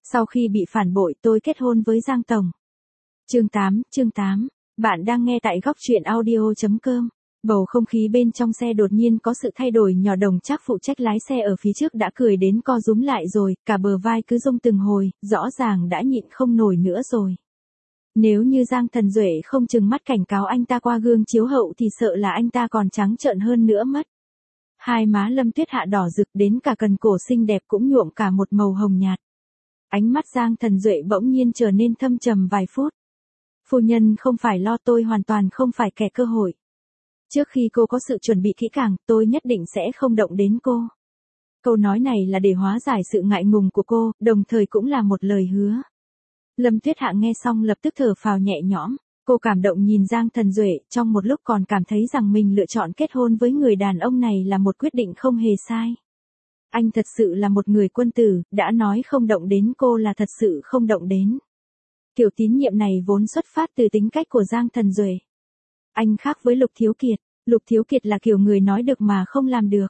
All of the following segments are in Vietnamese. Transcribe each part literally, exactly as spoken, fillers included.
Sau khi bị phản bội tôi kết hôn với Giang Tổng. Chương tám, chương tám. Bạn đang nghe tại góc truyện audio chấm com. Bầu không khí bên trong xe đột nhiên có sự thay đổi nhỏ. Đồng Trác phụ trách lái xe ở phía trước đã cười đến co rúm lại rồi, cả bờ vai cứ rung từng hồi, rõ ràng đã nhịn không nổi nữa rồi. Nếu như Giang Thần Duệ không trừng mắt cảnh cáo anh ta qua gương chiếu hậu thì sợ là anh ta còn trắng trợn hơn nữa mất. Hai má Lâm Tuyết Hạ đỏ rực đến cả cần cổ xinh đẹp cũng nhuộm cả một màu hồng nhạt. Ánh mắt Giang Thần Duệ bỗng nhiên trở nên thâm trầm vài phút. Phu nhân không phải lo, tôi hoàn toàn không phải kẻ cơ hội. Trước khi cô có sự chuẩn bị kỹ càng, tôi nhất định sẽ không động đến cô. Câu nói này là để hóa giải sự ngại ngùng của cô, đồng thời cũng là một lời hứa. Lâm Tuyết Hạ nghe xong lập tức thở phào nhẹ nhõm. Cô cảm động nhìn Giang Thần Duệ, trong một lúc còn cảm thấy rằng mình lựa chọn kết hôn với người đàn ông này là một quyết định không hề sai. Anh thật sự là một người quân tử, đã nói không động đến cô là thật sự không động đến. Kiểu tín nhiệm này vốn xuất phát từ tính cách của Giang Thần Duệ. Anh khác với Lục Thiếu Kiệt, Lục Thiếu Kiệt là kiểu người nói được mà không làm được.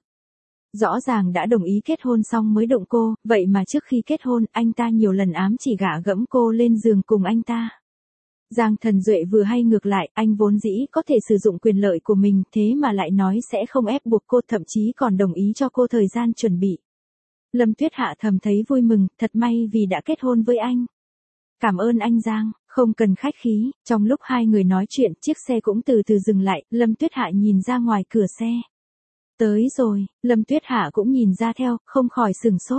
Rõ ràng đã đồng ý kết hôn xong mới đụng cô, vậy mà trước khi kết hôn anh ta nhiều lần ám chỉ gả gẫm cô lên giường cùng anh ta. Giang Thần Duệ vừa hay ngược lại, anh vốn dĩ có thể sử dụng quyền lợi của mình, thế mà lại nói sẽ không ép buộc cô, thậm chí còn đồng ý cho cô thời gian chuẩn bị. Lâm Tuyết Hạ thầm thấy vui mừng, thật may vì đã kết hôn với anh. Cảm ơn anh Giang, không cần khách khí. Trong lúc hai người nói chuyện, chiếc xe cũng từ từ dừng lại, Lâm Tuyết Hạ nhìn ra ngoài cửa xe. Tới rồi, Lâm Tuyết Hạ cũng nhìn ra theo, không khỏi sửng sốt.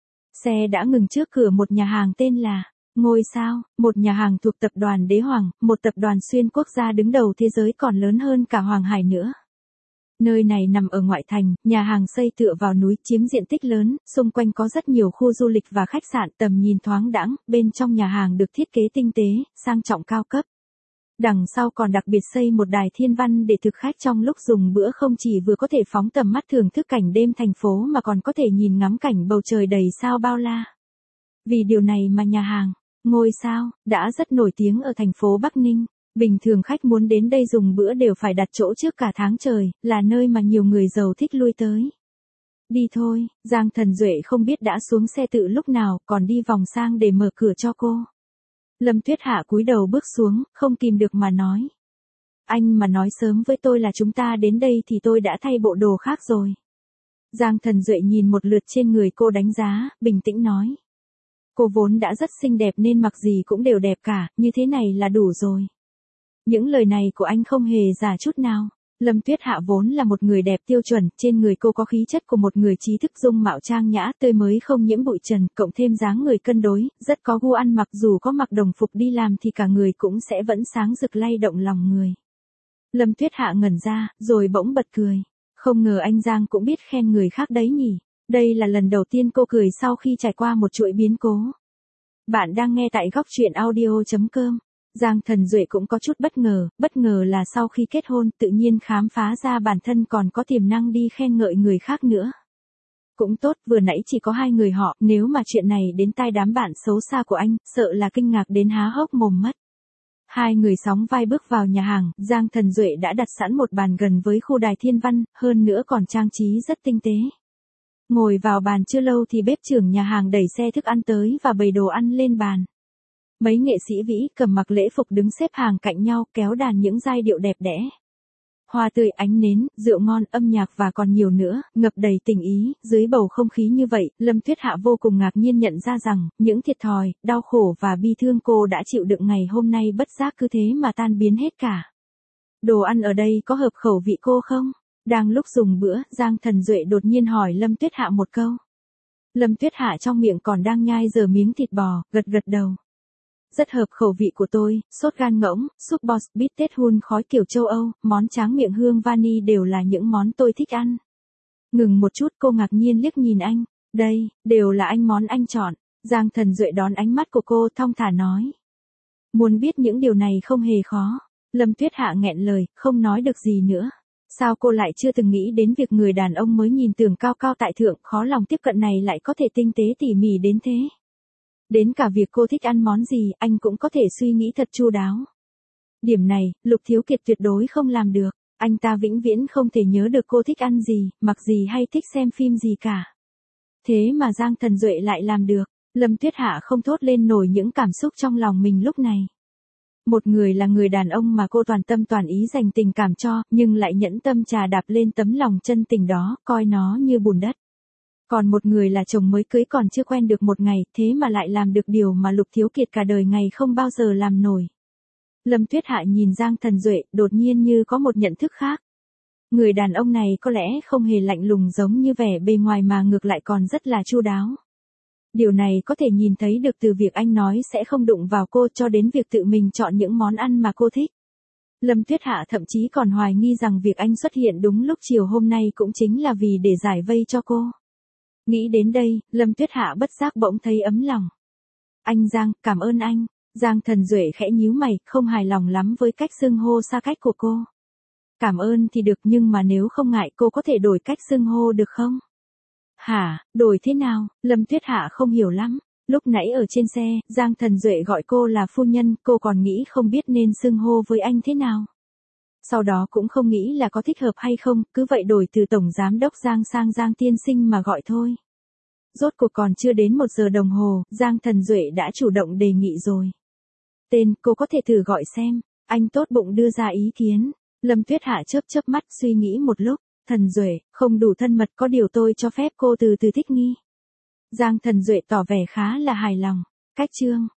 Xe đã ngừng trước cửa một nhà hàng tên là Ngôi Sao, một nhà hàng thuộc tập đoàn Đế Hoàng, một tập đoàn xuyên quốc gia đứng đầu thế giới còn lớn hơn cả Hoàng Hải nữa. Nơi này nằm ở ngoại thành, nhà hàng xây tựa vào núi, chiếm diện tích lớn, xung quanh có rất nhiều khu du lịch và khách sạn, tầm nhìn thoáng đãng, bên trong nhà hàng được thiết kế tinh tế, sang trọng cao cấp. Đằng sau còn đặc biệt xây một đài thiên văn để thực khách trong lúc dùng bữa không chỉ vừa có thể phóng tầm mắt thưởng thức cảnh đêm thành phố mà còn có thể nhìn ngắm cảnh bầu trời đầy sao bao la. Vì điều này mà nhà hàng Ngôi Sao đã rất nổi tiếng ở thành phố Bắc Ninh. Bình thường khách muốn đến đây dùng bữa đều phải đặt chỗ trước cả tháng trời, là nơi mà nhiều người giàu thích lui tới. Đi thôi, Giang Thần Duệ không biết đã xuống xe từ lúc nào, còn đi vòng sang để mở cửa cho cô. Lâm Tuyết Hạ cúi đầu bước xuống, không kìm được mà nói. Anh mà nói sớm với tôi là chúng ta đến đây thì tôi đã thay bộ đồ khác rồi. Giang Thần Duệ nhìn một lượt trên người cô đánh giá, bình tĩnh nói. Cô vốn đã rất xinh đẹp nên mặc gì cũng đều đẹp cả, như thế này là đủ rồi. Những lời này của anh không hề giả chút nào. Lâm Tuyết Hạ vốn là một người đẹp tiêu chuẩn, trên người cô có khí chất của một người trí thức, dung mạo trang nhã, tươi mới không nhiễm bụi trần, cộng thêm dáng người cân đối, rất có gu ăn mặc, dù có mặc đồng phục đi làm thì cả người cũng sẽ vẫn sáng rực lay động lòng người. Lâm Tuyết Hạ ngẩn ra, rồi bỗng bật cười. Không ngờ anh Giang cũng biết khen người khác đấy nhỉ. Đây là lần đầu tiên cô cười sau khi trải qua một chuỗi biến cố. Bạn đang nghe tại góc truyện audio chấm com. Giang Thần Duệ cũng có chút bất ngờ, bất ngờ là sau khi kết hôn tự nhiên khám phá ra bản thân còn có tiềm năng đi khen ngợi người khác nữa. Cũng tốt, vừa nãy chỉ có hai người họ, nếu mà chuyện này đến tai đám bạn xấu xa của anh, sợ là kinh ngạc đến há hốc mồm mất. Hai người sóng vai bước vào nhà hàng, Giang Thần Duệ đã đặt sẵn một bàn gần với khu đài thiên văn, hơn nữa còn trang trí rất tinh tế. Ngồi vào bàn chưa lâu thì bếp trưởng nhà hàng đẩy xe thức ăn tới và bày đồ ăn lên bàn. Mấy nghệ sĩ vĩ cầm mặc lễ phục đứng xếp hàng cạnh nhau kéo đàn những giai điệu đẹp đẽ. Hoa tươi, ánh nến, rượu ngon, âm nhạc và còn nhiều nữa, ngập đầy tình ý. Dưới bầu không khí như vậy, Lâm Tuyết Hạ vô cùng ngạc nhiên nhận ra rằng, những thiệt thòi, đau khổ và bi thương cô đã chịu đựng ngày hôm nay bất giác cứ thế mà tan biến hết cả. Đồ ăn ở đây có hợp khẩu vị cô không? Đang lúc dùng bữa, Giang Thần Duệ đột nhiên hỏi Lâm Tuyết Hạ một câu. Lâm Tuyết Hạ trong miệng còn đang nhai dở miếng thịt bò, gật gật đầu. Rất hợp khẩu vị của tôi, sốt gan ngỗng, súp bò, bít tết hun khói kiểu châu Âu, món tráng miệng hương vani đều là những món tôi thích ăn. Ngừng một chút cô ngạc nhiên liếc nhìn anh, đây, đều là anh món anh chọn. Giang Thần Duệ đón ánh mắt của cô thong thả nói. Muốn biết những điều này không hề khó. Lâm Tuyết Hạ nghẹn lời, không nói được gì nữa. Sao cô lại chưa từng nghĩ đến việc người đàn ông mới nhìn tưởng cao cao tại thượng, khó lòng tiếp cận này lại có thể tinh tế tỉ mỉ đến thế. Đến cả việc cô thích ăn món gì, anh cũng có thể suy nghĩ thật chu đáo. Điểm này, Lục Thiếu Kiệt tuyệt đối không làm được. Anh ta vĩnh viễn không thể nhớ được cô thích ăn gì, mặc gì hay thích xem phim gì cả. Thế mà Giang Thần Duệ lại làm được. Lâm Tuyết Hạ không thốt lên nổi những cảm xúc trong lòng mình lúc này. Một người là người đàn ông mà cô toàn tâm toàn ý dành tình cảm cho, nhưng lại nhẫn tâm trà đạp lên tấm lòng chân tình đó, coi nó như bùn đất. Còn một người là chồng mới cưới còn chưa quen được một ngày, thế mà lại làm được điều mà Lục Thiếu Kiệt cả đời ngày không bao giờ làm nổi. Lâm Tuyết Hạ nhìn Giang Thần Duệ, đột nhiên như có một nhận thức khác. Người đàn ông này có lẽ không hề lạnh lùng giống như vẻ bề ngoài mà ngược lại còn rất là chu đáo. Điều này có thể nhìn thấy được từ việc anh nói sẽ không đụng vào cô cho đến việc tự mình chọn những món ăn mà cô thích. Lâm Tuyết Hạ thậm chí còn hoài nghi rằng việc anh xuất hiện đúng lúc chiều hôm nay cũng chính là vì để giải vây cho cô. Nghĩ đến đây, Lâm Tuyết Hạ bất giác bỗng thấy ấm lòng. Anh Giang, cảm ơn anh. Giang Thần Duệ khẽ nhíu mày, không hài lòng lắm với cách xưng hô xa cách của cô. Cảm ơn thì được nhưng mà nếu không ngại cô có thể đổi cách xưng hô được không? Hả, đổi thế nào? Lâm Tuyết Hạ không hiểu lắm. Lúc nãy ở trên xe, Giang Thần Duệ gọi cô là phu nhân, cô còn nghĩ không biết nên xưng hô với anh thế nào. Sau đó cũng không nghĩ là có thích hợp hay không, cứ vậy đổi từ Tổng Giám Đốc Giang sang Giang Tiên Sinh mà gọi thôi. Rốt cuộc còn chưa đến một giờ đồng hồ, Giang Thần Duệ đã chủ động đề nghị rồi. Tên, cô có thể thử gọi xem. Anh tốt bụng đưa ra ý kiến. Lâm Tuyết Hạ chớp chớp mắt suy nghĩ một lúc. Thần Duệ, không đủ thân mật, có điều tôi cho phép cô từ từ thích nghi. Giang Thần Duệ tỏ vẻ khá là hài lòng. Cách chương.